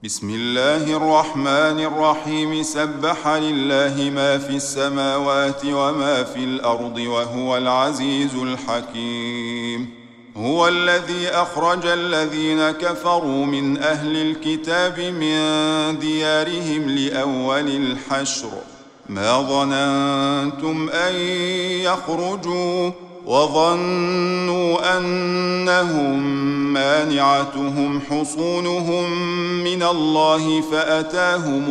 بسم الله الرحمن الرحيم. سبح لله ما في السماوات وما في الأرض وهو العزيز الحكيم. هو الذي أخرج الذين كفروا من أهل الكتاب من ديارهم لأول الحشر ما ظننتم أن يخرجوا وظنوا أنهم مانعتهم حصونهم من الله فأتاهم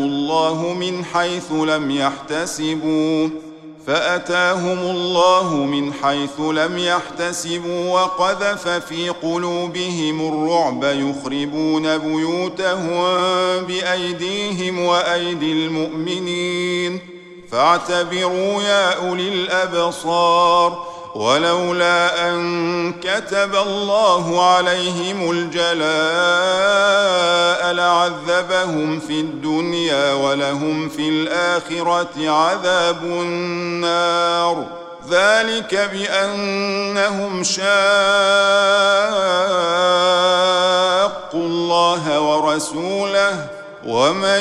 الله من حيث لم يحتسبوا وقذف في قلوبهم الرعب يخربون بيوتهم بأيديهم وأيدي المؤمنين فاعتبروا يا أولي الأبصار. ولولا أن كتب الله عليهم الجلاء لعذبهم في الدنيا ولهم في الآخرة عذاب النار. ذلك بأنهم شاقوا الله ورسوله ومن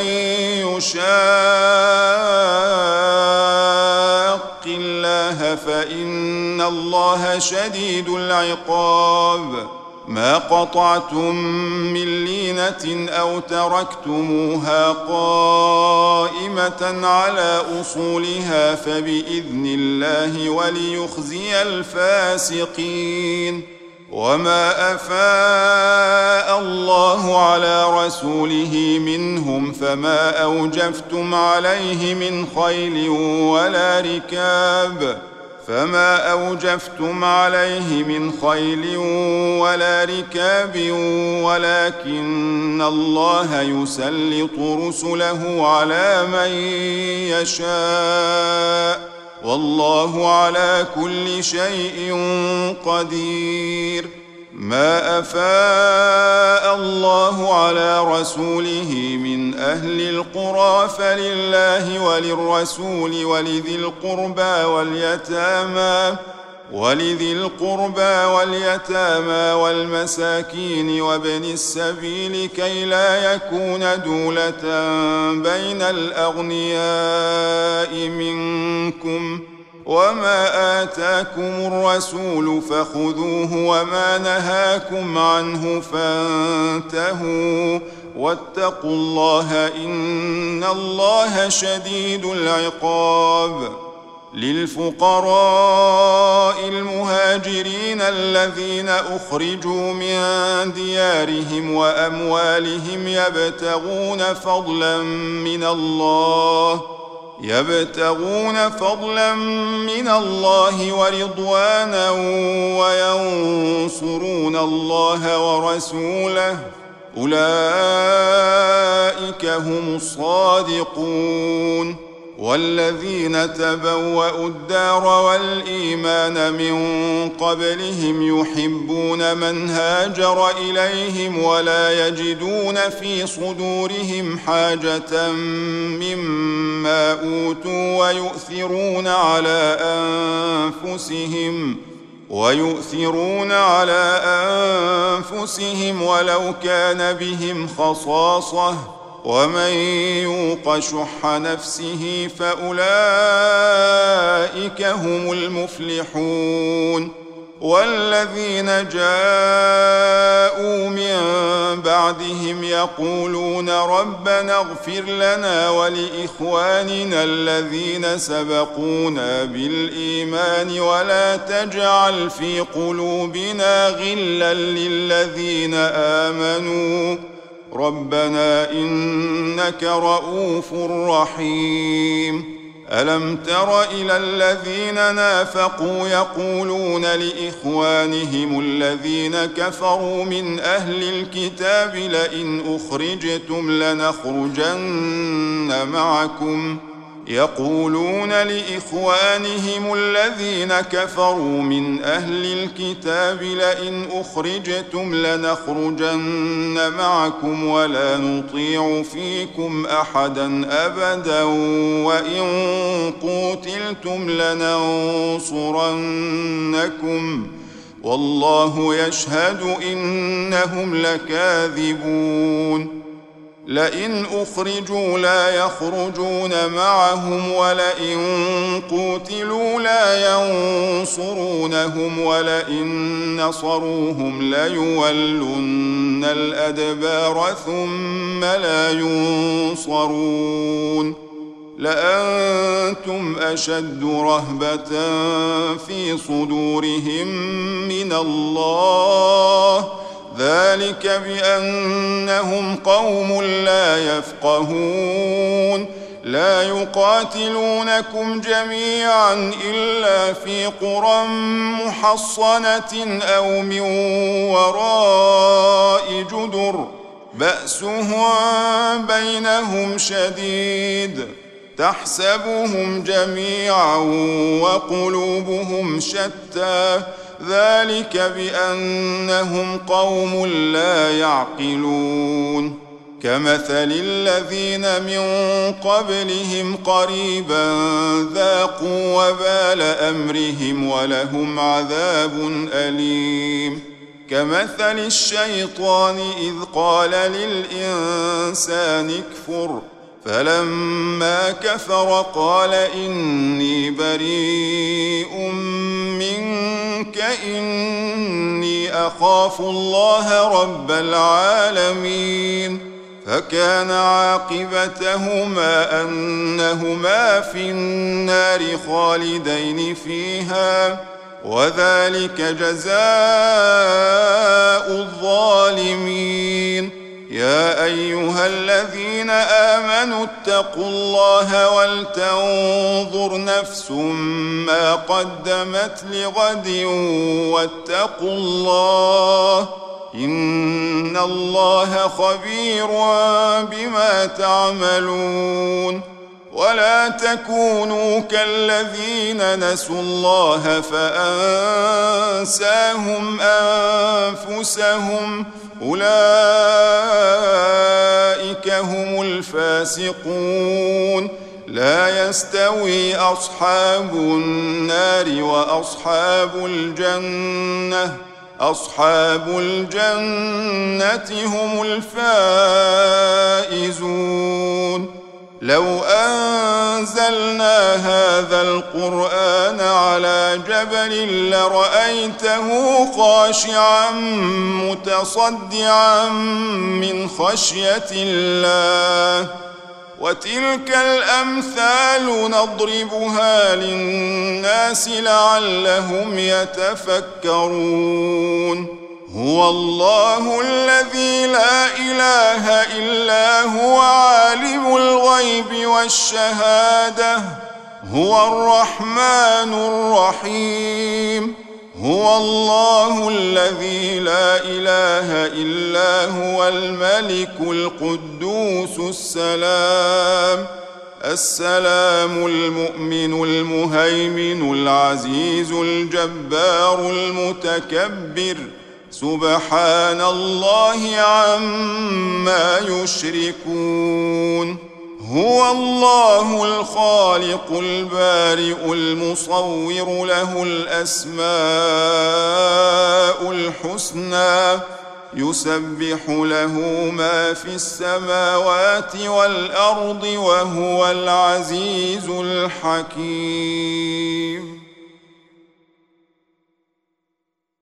يشاق الله فإن الله شديد العقاب. ما قطعتم من لينة أو تركتموها قائمة على أصولها فبإذن الله وليخزي الفاسقين. وما أفاء الله على رسوله منهم فما أوجفتم عليه من خيل ولا ركاب ولكن الله يسلط رسله على من يشاء والله على كل شيء قدير. ما أفاء الله على رسوله من أهل القرى فلله وللرسول ولذي القربى واليتامى والمساكين وابن السبيل كي لا يكون دولة بين الأغنياء منكم. وما آتاكم الرسول فخذوه وما نهاكم عنه فانتهوا واتقوا الله إن الله شديد العقاب. للفقراء المهاجرين الذين أخرجوا من ديارهم وأموالهم يبتغون فضلا من الله ورضوانا وينصرون الله ورسوله أولئك هم الصادقون. والذين تبوأوا الدار والإيمان من قبلهم يحبون من هاجر إليهم ولا يجدون في صدورهم حاجة مما أوتوا ويؤثرون على أنفسهم ولو كان بهم خصاصة ومن يوق شح نفسه فأولئك هم المفلحون. والذين جاءوا من بعدهم يقولون ربنا اغفر لنا ولإخواننا الذين سبقونا بالإيمان ولا تجعل في قلوبنا غلا للذين آمنوا ربنا إنك رؤوف رحيم. ألم تر إلى الذين نافقوا يقولون لإخوانهم الذين كفروا من أهل الكتاب لئن أخرجتم لنخرجن معكم ولا نطيع فيكم أحدا أبدا وإن قوتلتم لننصرنكم والله يشهد إنهم لكاذبون. لئن أخرجوا لا يخرجون معهم ولئن قوتلوا لا ينصرونهم ولئن نصروهم ليولن الأدبار ثم لا ينصرون لأنتم أشد رهبة في صدورهم من الله ذلك بأنهم قوم لا يفقهون لا يقاتلونكم جميعا إلا في قرى محصنة أو من وراء جدر بأسهم بينهم شديد تحسبهم جميعا وقلوبهم شتى ذلك بأنهم قوم لا يعقلون كمثل الذين من قبلهم قريبا ذاقوا وبال أمرهم ولهم عذاب أليم كمثل الشيطان إذ قال للإنسان اكفر فلما كفر قال إني بريء منك إني أخاف الله رب العالمين فكان عاقبتهما أنهما في النار خالدين فيها وذلك جزاء الظالمين يا أيها الذين آمنوا اتقوا الله ولتنظر نفس ما قدمت لغد واتقوا الله إن الله خبير بما تعملون ولا تكونوا كالذين نسوا الله فأنساهم أنفسهم أولئك هم الفاسقون لا يستوي أصحاب النار وأصحاب الجنة أصحاب الجنة هم الفائزون لو أنزلنا هذا القرآن على جبل لرأيته خاشعا متصدعا من خشية الله وتلك الأمثال نضربها للناس لعلهم يتفكرون هو الله الذي لا إله إلا هو عالم الغيب والشهادة هو الرحمن الرحيم هو الله الذي لا إله إلا هو الملك القدوس السلام المؤمن المهيمن العزيز الجبار المتكبر سبحان الله عما يشركون هو الله الخالق البارئ المصور له الأسماء الحسنى يسبح له ما في السماوات والأرض وهو العزيز الحكيم